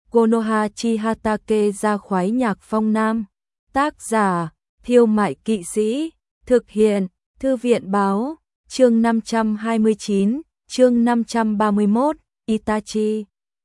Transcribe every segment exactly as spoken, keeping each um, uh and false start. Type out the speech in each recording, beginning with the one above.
Konoha Chihatake ra khoái nhạc phong nam. Tác giả, Thiêu Mại Kỵ Sĩ. Thực hiện, Thư viện báo. Chương năm trăm hai mươi chín, chương năm trăm ba mươi mốt, Itachi.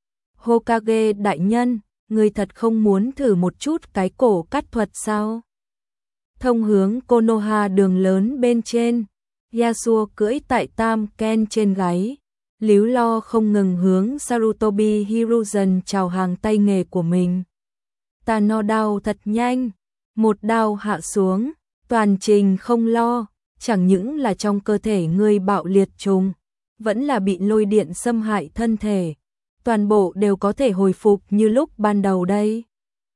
Hokage đại nhân, người thật không muốn thử một chút cái cổ cắt thuật sao? Thông hướng Konoha đường lớn bên trên, Yasuo cưỡi tại Tam Ken trên gáy, líu lo không ngừng hướng Sarutobi Hiruzen chào hàng tay nghề của mình. Ta no đao thật nhanh, một đao hạ xuống, toàn trình không lo, chẳng những là trong cơ thể ngươi bạo liệt trùng, vẫn là bị lôi điện xâm hại thân thể, toàn bộ đều có thể hồi phục như lúc ban đầu đây.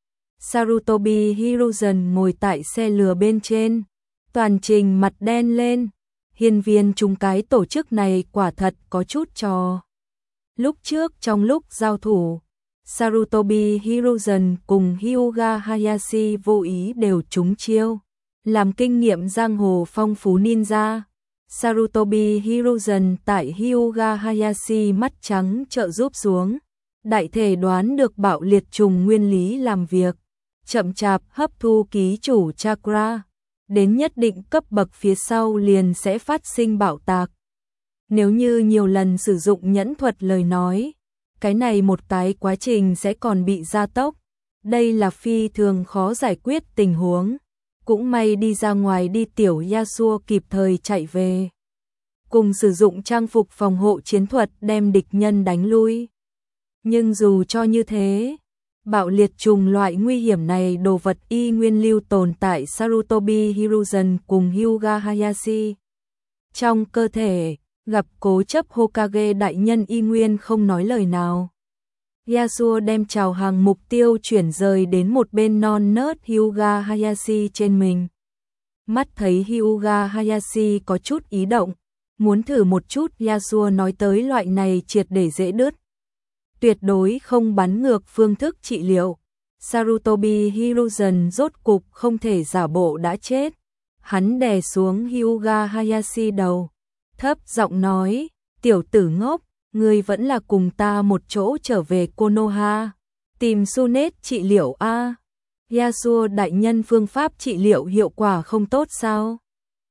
Sarutobi Hiruzen ngồi tại xe lừa bên trên, toàn trình mặt đen lên, hiên viên trùng cái tổ chức này quả thật có chút trò. Lúc trước trong lúc giao thủ, Sarutobi Hiruzen cùng Hyuga Hayashi vô ý đều trúng chiêu, làm kinh nghiệm giang hồ phong phú ninja. Sarutobi Hiruzen tại Hyuga Hayashi mắt trắng trợ giúp xuống, đại thể đoán được bạo liệt trùng nguyên lý làm việc, chậm chạp hấp thu ký chủ chakra, đến nhất định cấp bậc phía sau liền sẽ phát sinh bạo tạc. Nếu như nhiều lần sử dụng nhẫn thuật lời nói, cái này một cái quá trình sẽ còn bị gia tốc, đây là phi thường khó giải quyết tình huống. Cũng may đi ra ngoài đi tiểu Yasuo kịp thời chạy về, cùng sử dụng trang phục phòng hộ chiến thuật đem địch nhân đánh lui. Nhưng dù cho như thế, bạo liệt trùng loại nguy hiểm này đồ vật y nguyên lưu tồn tại Sarutobi Hiruzen cùng Hyuga Hayashi. Trong cơ thể, gặp cố chấp Hokage đại nhân y nguyên không nói lời nào. Yasuo đem chào hàng mục tiêu chuyển rời đến một bên non nớt Hyuga Hayashi trên mình. Mắt thấy Hyuga Hayashi có chút ý động, muốn thử một chút. Yasuo nói tới loại này triệt để dễ đứt, tuyệt đối không bắn ngược phương thức trị liệu. Sarutobi Hiruzen rốt cục không thể giả bộ đã chết. Hắn đè xuống Hyuga Hayashi đầu, thấp giọng nói, tiểu tử ngốc, ngươi vẫn là cùng ta một chỗ trở về Konoha, tìm Tsunade trị liệu a. Yasuo đại nhân phương pháp trị liệu hiệu quả không tốt sao?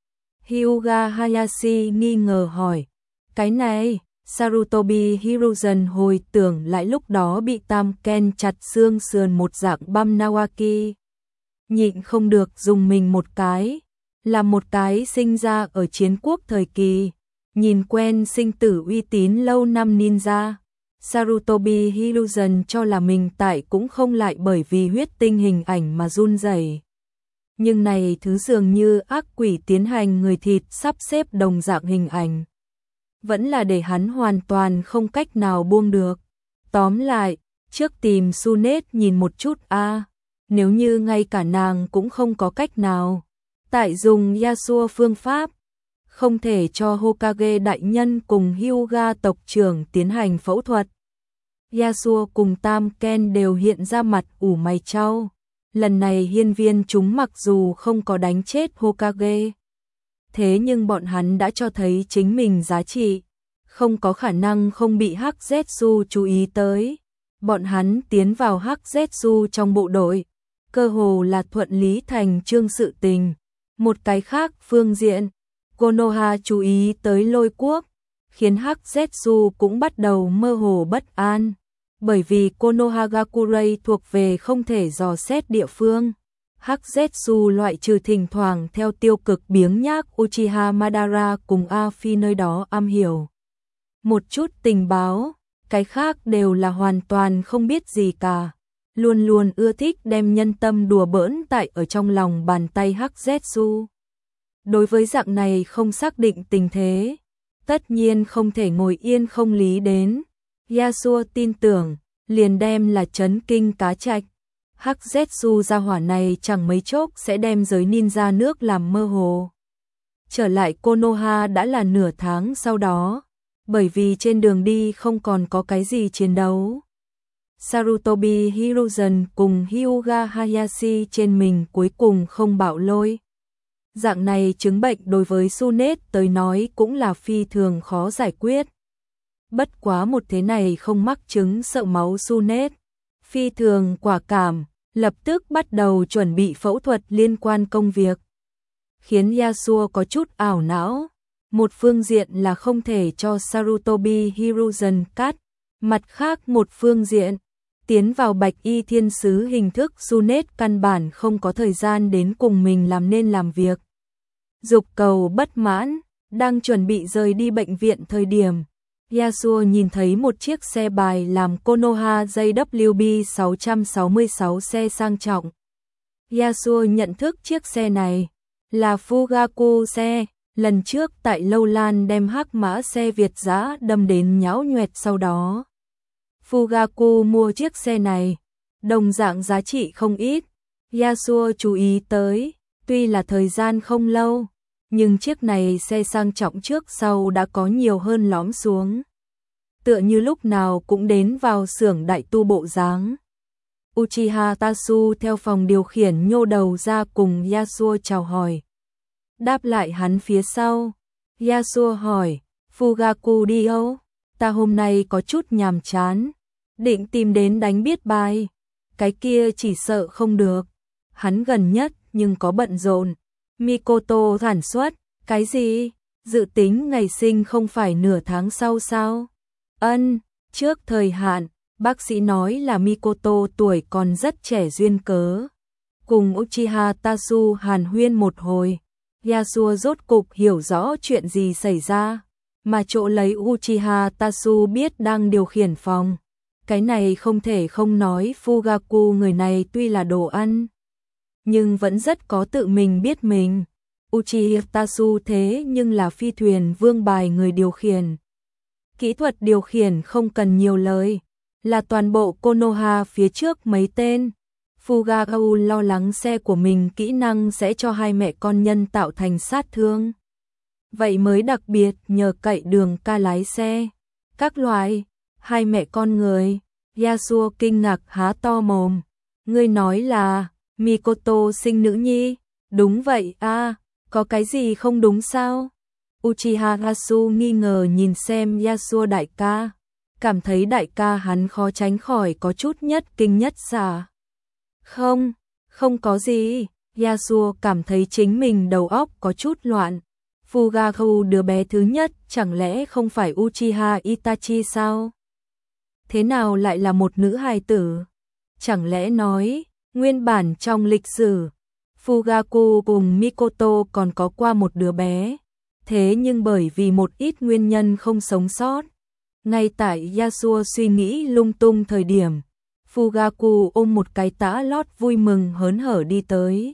Hyuga Hayashi nghi ngờ hỏi. Cái này, Sarutobi Hiruzen hồi tưởng lại lúc đó bị Tam Ken chặt xương sườn một dạng băm Nawaki. Nhịn không được dùng mình một cái, là một cái sinh ra ở chiến quốc thời kỳ, nhìn quen sinh tử uy tín lâu năm ninja. Sarutobi Hiruzen cho là mình tại cũng không lại bởi vì huyết tinh hình ảnh mà run rẩy. Nhưng này thứ dường như ác quỷ tiến hành người thịt sắp xếp đồng dạng hình ảnh, vẫn là để hắn hoàn toàn không cách nào buông được. Tóm lại, trước tìm Tsunade nhìn một chút a, nếu như ngay cả nàng cũng không có cách nào, tại dùng Yasuo phương pháp, không thể cho Hokage đại nhân cùng Hyuga tộc trưởng tiến hành phẫu thuật. Yasuo cùng Tam Ken đều hiện ra mặt ủ mày chau. Lần này hiên viên chúng mặc dù không có đánh chết Hokage, thế nhưng bọn hắn đã cho thấy chính mình giá trị, không có khả năng không bị Hắc Zetsu chú ý tới. Bọn hắn tiến vào Hắc Zetsu trong bộ đội, cơ hồ là thuận lý thành chương sự tình. Một cái khác phương diện, Konoha chú ý tới Lôi Quốc, khiến Hắc Zetsu cũng bắt đầu mơ hồ bất an, bởi vì Konohagakure thuộc về không thể dò xét địa phương. Hắc Zetsu loại trừ thỉnh thoảng theo tiêu cực biếng nhác Uchiha Madara cùng A Phi nơi đó am hiểu một chút tình báo, cái khác đều là hoàn toàn không biết gì cả, luôn luôn ưa thích đem nhân tâm đùa bỡn tại ở trong lòng bàn tay Hắc Zetsu. Đối với dạng này không xác định tình thế, tất nhiên không thể ngồi yên không lý đến. Yasuo tin tưởng, liền đem là chấn kinh cá trạch. Hắc Zetsu gia hỏa này chẳng mấy chốc sẽ đem giới ninja nước làm mơ hồ. Trở lại Konoha đã là nửa tháng sau đó, bởi vì trên đường đi không còn có cái gì chiến đấu. Sarutobi Hiruzen cùng Hyuga Hayashi trên mình cuối cùng không bạo lôi. Dạng này chứng bệnh đối với Tsunade tới nói cũng là phi thường khó giải quyết. Bất quá một thế này không mắc chứng sợ máu Tsunade, phi thường quả cảm, lập tức bắt đầu chuẩn bị phẫu thuật liên quan công việc. Khiến Yasuo có chút ảo não. Một phương diện là không thể cho Sarutobi Hiruzen cắt, mặt khác một phương diện, tiến vào Bạch Y Thiên Sứ hình thức Junet căn bản không có thời gian đến cùng mình làm nên làm việc. Dục cầu bất mãn, đang chuẩn bị rời đi bệnh viện thời điểm, Yasuo nhìn thấy một chiếc xe bài làm Konoha J W B sáu sáu sáu xe sang trọng. Yasuo nhận thức chiếc xe này là Fugaku xe, lần trước tại Lâu Lan đem hắc mã xe Việt dã đâm đến nhão nhoẹt sau đó. Fugaku mua chiếc xe này, đồng dạng giá trị không ít. Yasuo chú ý tới, tuy là thời gian không lâu, nhưng chiếc này xe sang trọng trước sau đã có nhiều hơn lõm xuống. Tựa như lúc nào cũng đến vào xưởng đại tu bộ dáng. Uchiha Tasu theo phòng điều khiển nhô đầu ra cùng Yasuo chào hỏi. Đáp lại hắn phía sau, Yasuo hỏi, Fugaku đi đâu? Ta hôm nay có chút nhàm chán, định tìm đến đánh biết bài. Cái kia chỉ sợ không được. Hắn gần nhất nhưng có bận rộn. Mikoto thản xuất, cái gì? Dự tính ngày sinh không phải nửa tháng sau sao? Ân, trước thời hạn, bác sĩ nói là Mikoto tuổi còn rất trẻ duyên cớ. Cùng Uchiha Tasu hàn huyên một hồi, Yasuo rốt cục hiểu rõ chuyện gì xảy ra, mà chỗ lấy Uchiha Tasu biết đang điều khiển phòng. Cái này không thể không nói, Fugaku người này tuy là đồ ăn, nhưng vẫn rất có tự mình biết mình. Uchiha Tasu thế nhưng là phi thuyền vương bài người điều khiển. Kỹ thuật điều khiển không cần nhiều lời, là toàn bộ Konoha phía trước mấy tên. Fugaku lo lắng xe của mình kỹ năng sẽ cho hai mẹ con nhân tạo thành sát thương. Vậy mới đặc biệt nhờ cậy Đường ca lái xe. Các loại, hai mẹ con người. Yasuo kinh ngạc há to mồm. Ngươi nói là Mikoto sinh nữ nhi? Đúng vậy a, à, có cái gì không đúng sao? Uchiha Tasu nghi ngờ nhìn xem Yasuo đại ca, cảm thấy đại ca hắn khó tránh khỏi có chút nhất kinh nhất xạ. Không, không có gì. Yasuo cảm thấy chính mình đầu óc có chút loạn. Fugaku đứa bé thứ nhất chẳng lẽ không phải Uchiha Itachi sao? Thế nào lại là một nữ hài tử? Chẳng lẽ nói, nguyên bản trong lịch sử, Fugaku cùng Mikoto còn có qua một đứa bé, thế nhưng bởi vì một ít nguyên nhân không sống sót. Ngay tại Yasuo suy nghĩ lung tung thời điểm, Fugaku ôm một cái tã lót vui mừng hớn hở đi tới.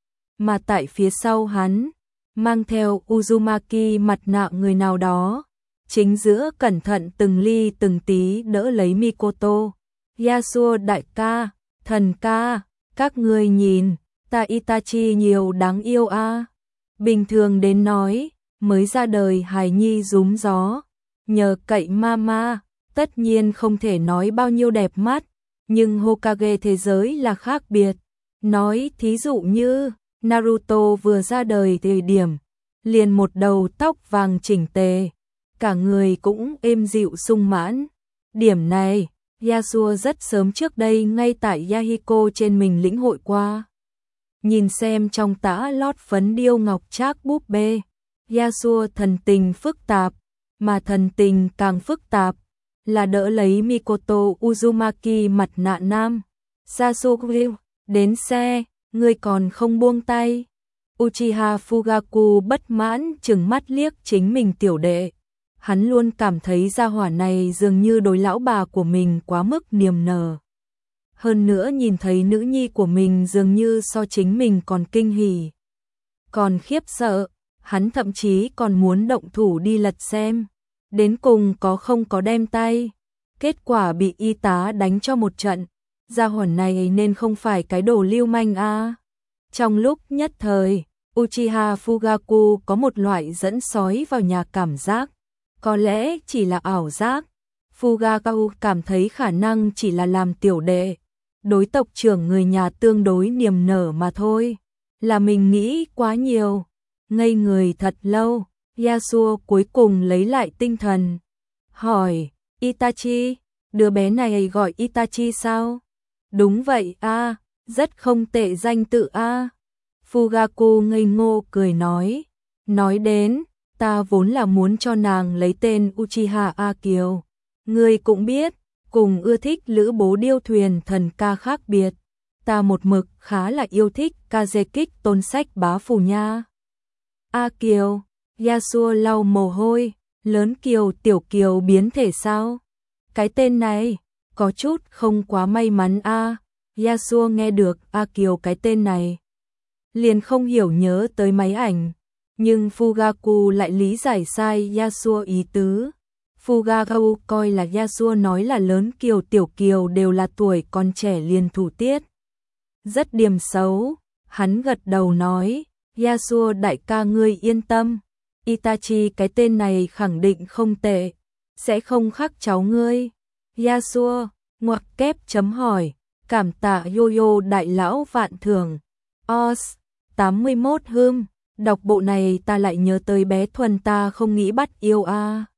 Mà tại phía sau hắn, mang theo Uzumaki mặt nạ người nào đó, chính giữa cẩn thận từng ly từng tí đỡ lấy Mikoto. Yasuo đại ca, thần ca, các ngươi nhìn, ta Itachi nhiều đáng yêu a. À. Bình thường đến nói, mới ra đời hài nhi rúm gió, nhờ cậy mama, tất nhiên không thể nói bao nhiêu đẹp mắt, nhưng Hokage thế giới là khác biệt. Nói thí dụ như, Naruto vừa ra đời thời điểm, liền một đầu tóc vàng chỉnh tề, cả người cũng êm dịu sung mãn. Điểm này, Yasuo rất sớm trước đây ngay tại Yahiko trên mình lĩnh hội qua. Nhìn xem trong tã lót phấn điêu ngọc trác búp bê, Yasuo thần tình phức tạp, mà thần tình càng phức tạp là đỡ lấy Mikoto Uzumaki mặt nạ nam. Sasuke, đến xe, ngươi còn không buông tay. Uchiha Fugaku bất mãn trừng mắt liếc chính mình tiểu đệ. Hắn luôn cảm thấy gia hỏa này dường như đối lão bà của mình quá mức niềm nở. Hơn nữa nhìn thấy nữ nhi của mình dường như so chính mình còn kinh hỉ, còn khiếp sợ, hắn thậm chí còn muốn động thủ đi lật xem, đến cùng có không có đem tay. Kết quả bị y tá đánh cho một trận, gia hỏa này nên không phải cái đồ lưu manh a. À. Trong lúc nhất thời, Uchiha Fugaku có một loại dẫn sói vào nhà cảm giác, có lẽ chỉ là ảo giác. Fugaku cảm thấy khả năng chỉ là làm tiểu đệ, đối tộc trưởng người nhà tương đối niềm nở mà thôi, là mình nghĩ quá nhiều. Ngây người thật lâu, Yasuo cuối cùng lấy lại tinh thần, hỏi, Itachi, đứa bé này gọi Itachi sao? Đúng vậy a, rất không tệ danh tự a. Fugaku ngây ngô cười nói, nói đến, ta vốn là muốn cho nàng lấy tên Uchiha A Kiều. Ngươi cũng biết, cùng ưa thích lữ bố điêu thuyền thần ca khác biệt. Ta một mực khá là yêu thích Kazekik tôn sách bá phủ nha. A Kiều, Yasuo lau mồ hôi, lớn Kiều tiểu Kiều biến thể sao? Cái tên này, có chút không quá may mắn a. Yasuo nghe được A Kiều cái tên này, liền không hiểu nhớ tới máy ảnh. Nhưng Fugaku lại lý giải sai Yasuo ý tứ. Fugaku coi là Yasuo nói là lớn Kiều tiểu Kiều đều là tuổi còn trẻ liền thủ tiết. Rất điềm xấu, hắn gật đầu nói, Yasuo đại ca ngươi yên tâm, Itachi cái tên này khẳng định không tệ, sẽ không khắc cháu ngươi. Yasuo, ngoặc kép chấm hỏi, cảm tạ Yoyo đại lão vạn thưởng. Os, tám mươi mốt hươm, đọc bộ này ta lại nhớ tới bé Thuần ta không nghĩ bắt yêu a.